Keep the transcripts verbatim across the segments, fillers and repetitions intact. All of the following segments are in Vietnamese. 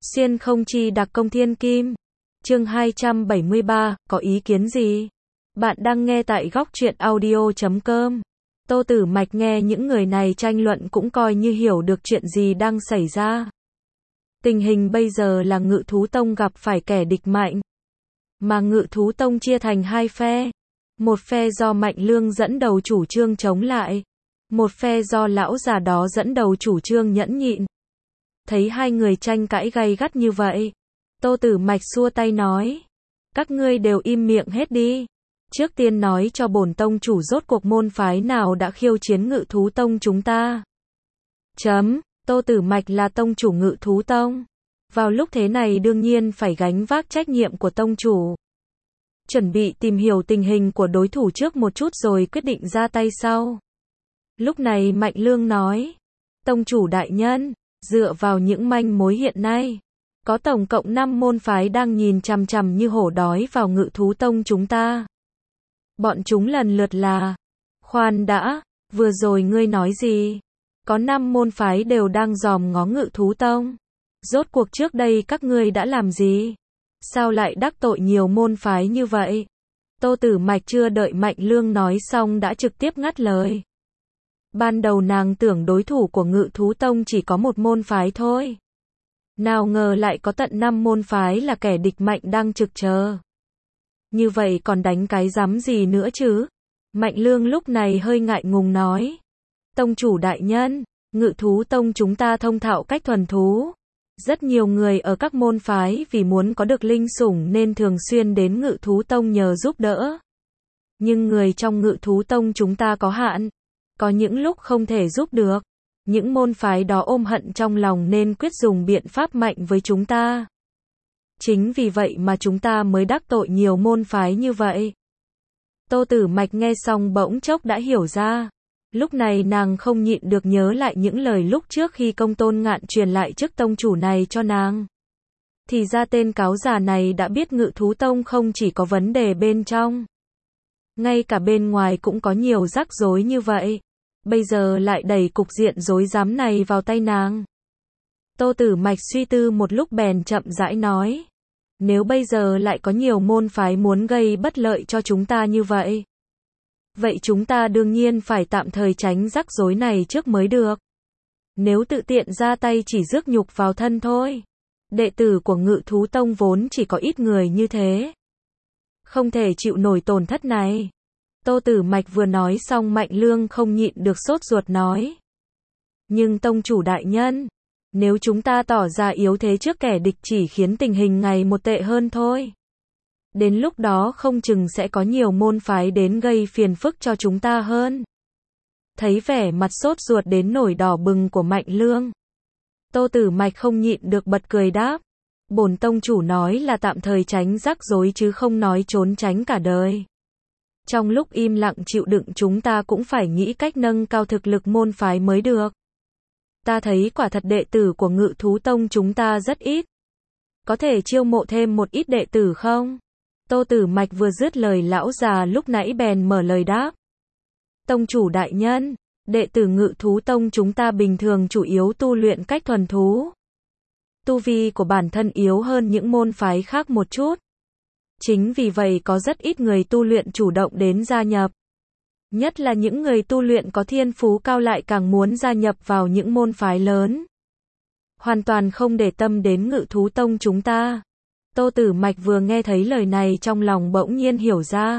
Xuyên không chi đặc công thiên kim. Chương hai trăm bảy mươi ba, có ý kiến gì? Bạn đang nghe tại góc truyện audio chấm com. Tô Tử Mạch nghe những người này tranh luận cũng coi như hiểu được chuyện gì đang xảy ra. Tình hình bây giờ là Ngự Thú Tông gặp phải kẻ địch mạnh. Mà Ngự Thú Tông chia thành hai phe. Một phe do Mạnh Lương dẫn đầu chủ trương chống lại. Một phe do lão già đó dẫn đầu chủ trương nhẫn nhịn. Thấy hai người tranh cãi gay gắt như vậy, Tô Tử Mạch xua tay nói, các ngươi đều im miệng hết đi. Trước tiên nói cho bổn tông chủ rốt cuộc môn phái nào đã khiêu chiến Ngự Thú Tông chúng ta. Chấm, Tô Tử Mạch là tông chủ Ngự Thú Tông. Vào lúc thế này đương nhiên phải gánh vác trách nhiệm của tông chủ. Chuẩn bị tìm hiểu tình hình của đối thủ trước một chút rồi quyết định ra tay sau. Lúc này Mạnh Lương nói, tông chủ đại nhân, dựa vào những manh mối hiện nay, có tổng cộng năm môn phái đang nhìn chằm chằm như hổ đói vào Ngự Thú Tông chúng ta. Bọn chúng lần lượt là, khoan đã, vừa rồi ngươi nói gì? Có năm môn phái đều đang dòm ngó Ngự Thú Tông. Rốt cuộc trước đây các ngươi đã làm gì? Sao lại đắc tội nhiều môn phái như vậy? Tô Tử Mạch chưa đợi Mạnh Lương nói xong đã trực tiếp ngắt lời. Ban đầu nàng tưởng đối thủ của Ngự Thú Tông chỉ có một môn phái thôi. Nào ngờ lại có tận năm môn phái là kẻ địch mạnh đang trực chờ. Như vậy còn đánh cái rắm gì nữa chứ? Mạnh Lương lúc này hơi ngại ngùng nói. Tông chủ đại nhân, Ngự Thú Tông chúng ta thông thạo cách thuần thú. Rất nhiều người ở các môn phái vì muốn có được linh sủng nên thường xuyên đến Ngự Thú Tông nhờ giúp đỡ. Nhưng người trong Ngự Thú Tông chúng ta có hạn. Có những lúc không thể giúp được. Những môn phái đó ôm hận trong lòng nên quyết dùng biện pháp mạnh với chúng ta. Chính vì vậy mà chúng ta mới đắc tội nhiều môn phái như vậy. Tô Tử Mạch nghe xong bỗng chốc đã hiểu ra. Lúc này nàng không nhịn được nhớ lại những lời lúc trước khi Công Tôn Ngạn truyền lại chức tông chủ này cho nàng. Thì ra tên cáo già này đã biết Ngự Thú Tông không chỉ có vấn đề bên trong. Ngay cả bên ngoài cũng có nhiều rắc rối như vậy. Bây giờ lại đẩy cục diện rối rắm này vào tay nàng. Tô Tử Mạch suy tư một lúc bèn chậm rãi nói. Nếu bây giờ lại có nhiều môn phái muốn gây bất lợi cho chúng ta như vậy. Vậy chúng ta đương nhiên phải tạm thời tránh rắc rối này trước mới được. Nếu tự tiện ra tay chỉ rước nhục vào thân thôi. Đệ tử của Ngự Thú Tông vốn chỉ có ít người như thế. Không thể chịu nổi tổn thất này. Tô Tử Mạch vừa nói xong Mạnh Lương không nhịn được sốt ruột nói. Nhưng tông chủ đại nhân, nếu chúng ta tỏ ra yếu thế trước kẻ địch chỉ khiến tình hình ngày một tệ hơn thôi. Đến lúc đó không chừng sẽ có nhiều môn phái đến gây phiền phức cho chúng ta hơn. Thấy vẻ mặt sốt ruột đến nổi đỏ bừng của Mạnh Lương. Tô Tử Mạch không nhịn được bật cười đáp. Bổn tông chủ nói là tạm thời tránh rắc rối chứ không nói trốn tránh cả đời. Trong lúc im lặng chịu đựng chúng ta cũng phải nghĩ cách nâng cao thực lực môn phái mới được. Ta thấy quả thật đệ tử của Ngự Thú Tông chúng ta rất ít. Có thể chiêu mộ thêm một ít đệ tử không? Tô Tử Mạch vừa dứt lời lão già lúc nãy bèn mở lời đáp. Tông chủ đại nhân, đệ tử Ngự Thú Tông chúng ta bình thường chủ yếu tu luyện cách thuần thú. Tu vi của bản thân yếu hơn những môn phái khác một chút. Chính vì vậy có rất ít người tu luyện chủ động đến gia nhập. Nhất là những người tu luyện có thiên phú cao lại càng muốn gia nhập vào những môn phái lớn. Hoàn toàn không để tâm đến Ngự Thú Tông chúng ta. Tô Tử Mạch vừa nghe thấy lời này trong lòng bỗng nhiên hiểu ra.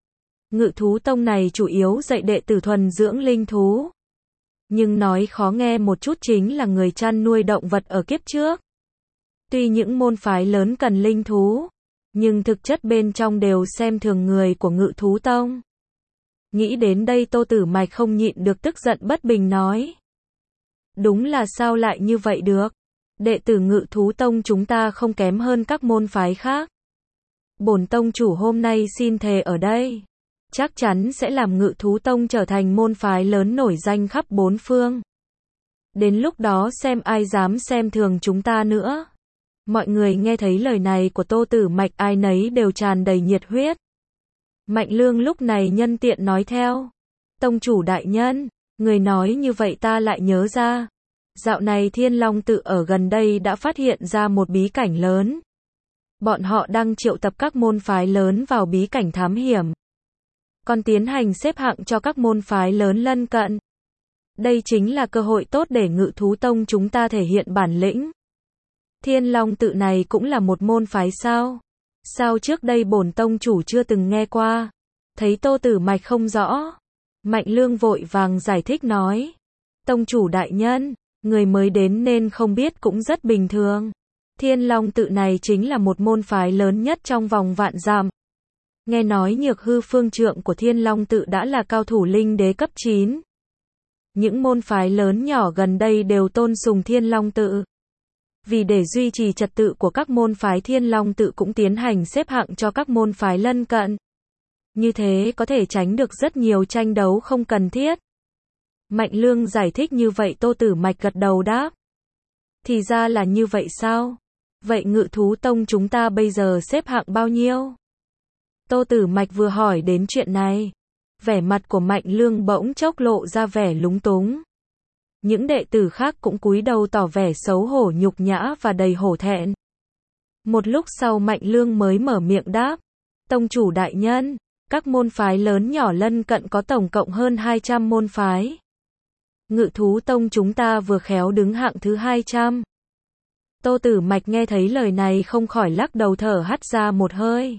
Ngự Thú Tông này chủ yếu dạy đệ tử thuần dưỡng linh thú. Nhưng nói khó nghe một chút chính là người chăn nuôi động vật ở kiếp trước. Tuy những môn phái lớn cần linh thú, nhưng thực chất bên trong đều xem thường người của Ngự Thú Tông. Nghĩ đến đây Tô Tử Mạch không nhịn được tức giận bất bình nói. Đúng là sao lại như vậy được? Đệ tử Ngự Thú Tông chúng ta không kém hơn các môn phái khác. Bổn tông chủ hôm nay xin thề ở đây. Chắc chắn sẽ làm Ngự Thú Tông trở thành môn phái lớn nổi danh khắp bốn phương. Đến lúc đó xem ai dám xem thường chúng ta nữa. Mọi người nghe thấy lời này của Tô Tử Mạch ai nấy đều tràn đầy nhiệt huyết. Mạnh Lương lúc này nhân tiện nói theo. Tông chủ đại nhân, người nói như vậy ta lại nhớ ra. Dạo này Thiên Long Tự ở gần đây đã phát hiện ra một bí cảnh lớn. Bọn họ đang triệu tập các môn phái lớn vào bí cảnh thám hiểm. Còn tiến hành xếp hạng cho các môn phái lớn lân cận. Đây chính là cơ hội tốt để Ngự Thú Tông chúng ta thể hiện bản lĩnh. Thiên Long Tự này cũng là một môn phái sao? Sao trước đây bổn tông chủ chưa từng nghe qua? Thấy Tô Tử Mạch không rõ, Mạnh Lương vội vàng giải thích nói. Tông chủ đại nhân, người mới đến nên không biết cũng rất bình thường. Thiên Long Tự này chính là một môn phái lớn nhất trong vòng vạn dặm. Nghe nói Nhược Hư phương trượng của Thiên Long Tự đã là cao thủ linh đế cấp chín. Những môn phái lớn nhỏ gần đây đều tôn sùng Thiên Long Tự. Vì để duy trì trật tự của các môn phái, Thiên Long Tự cũng tiến hành xếp hạng cho các môn phái lân cận. Như thế có thể tránh được rất nhiều tranh đấu không cần thiết. Mạnh Lương giải thích như vậy, Tô Tử Mạch gật đầu đáp. Thì ra là như vậy sao? Vậy Ngự Thú Tông chúng ta bây giờ xếp hạng bao nhiêu? Tô Tử Mạch vừa hỏi đến chuyện này, vẻ mặt của Mạnh Lương bỗng chốc lộ ra vẻ lúng túng. Những đệ tử khác cũng cúi đầu tỏ vẻ xấu hổ, nhục nhã và đầy hổ thẹn. Một lúc sau Mạnh Lương mới mở miệng đáp. Tông chủ đại nhân, các môn phái lớn nhỏ lân cận có tổng cộng hơn hai trăm môn phái. Ngự Thú Tông chúng ta vừa khéo đứng hạng thứ hai trăm. Tô Tử Mạch nghe thấy lời này không khỏi lắc đầu thở hắt ra một hơi.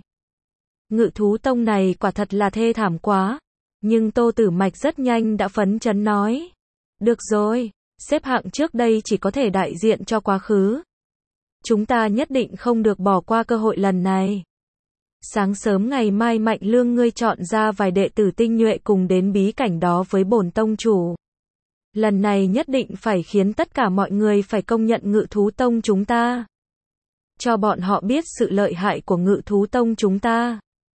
Ngự Thú Tông này quả thật là thê thảm quá. Nhưng Tô Tử Mạch rất nhanh đã phấn chấn nói. Được rồi, xếp hạng trước đây chỉ có thể đại diện cho quá khứ. Chúng ta nhất định không được bỏ qua cơ hội lần này. Sáng sớm ngày mai Mạnh Lương ngươi chọn ra vài đệ tử tinh nhuệ cùng đến bí cảnh đó với bổn tông chủ. Lần này nhất định phải khiến tất cả mọi người phải công nhận Ngự Thú Tông chúng ta. Cho bọn họ biết sự lợi hại của Ngự Thú Tông chúng ta.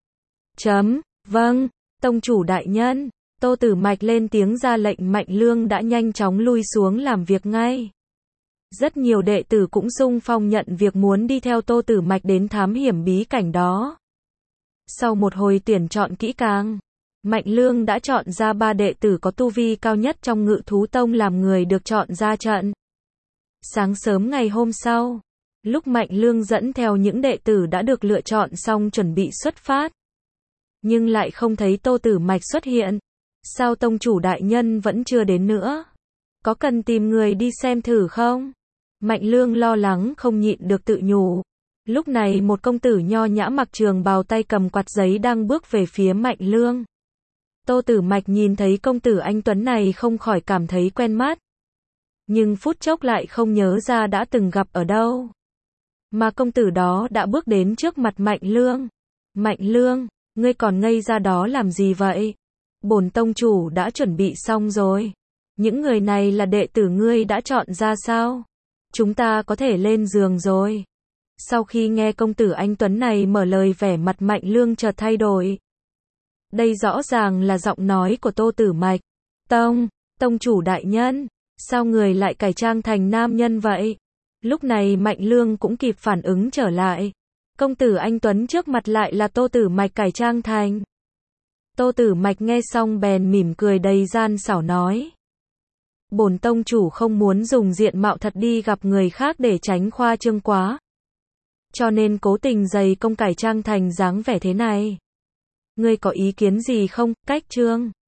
Chấm, vâng, tông chủ đại nhân. Tô Tử Mạch lên tiếng ra lệnh, Mạnh Lương đã nhanh chóng lui xuống làm việc ngay. Rất nhiều đệ tử cũng xung phong nhận việc muốn đi theo Tô Tử Mạch đến thám hiểm bí cảnh đó. Sau một hồi tuyển chọn kỹ càng, Mạnh Lương đã chọn ra ba đệ tử có tu vi cao nhất trong Ngự Thú Tông làm người được chọn ra trận. Sáng sớm ngày hôm sau, lúc Mạnh Lương dẫn theo những đệ tử đã được lựa chọn xong chuẩn bị xuất phát, nhưng lại không thấy Tô Tử Mạch xuất hiện. Sao tông chủ đại nhân vẫn chưa đến nữa? Có cần tìm người đi xem thử không? Mạnh Lương lo lắng không nhịn được tự nhủ. Lúc này một công tử nho nhã mặc trường bào, tay cầm quạt giấy đang bước về phía Mạnh Lương. Tô Tử Mạch nhìn thấy công tử anh tuấn này không khỏi cảm thấy quen mắt. Nhưng phút chốc lại không nhớ ra đã từng gặp ở đâu. Mà công tử đó đã bước đến trước mặt Mạnh Lương. Mạnh Lương, ngươi còn ngây ra đó làm gì vậy? Bổn tông chủ đã chuẩn bị xong rồi. Những người này là đệ tử ngươi đã chọn ra sao? Chúng ta có thể lên giường rồi. Sau khi nghe công tử anh tuấn này mở lời, vẻ mặt Mạnh Lương chợt thay đổi. Đây rõ ràng là giọng nói của Tô Tử Mạch. Tông, tông chủ đại nhân, sao người lại cải trang thành nam nhân vậy? Lúc này Mạnh Lương cũng kịp phản ứng trở lại. Công tử anh tuấn trước mặt lại là Tô Tử Mạch cải trang thành. Tô Tử Mạch nghe xong bèn mỉm cười đầy gian xảo nói. Bổn tông chủ không muốn dùng diện mạo thật đi gặp người khác để tránh khoa trương quá. Cho nên cố tình dày công cải trang thành dáng vẻ thế này. Ngươi có ý kiến gì không? Cách trương.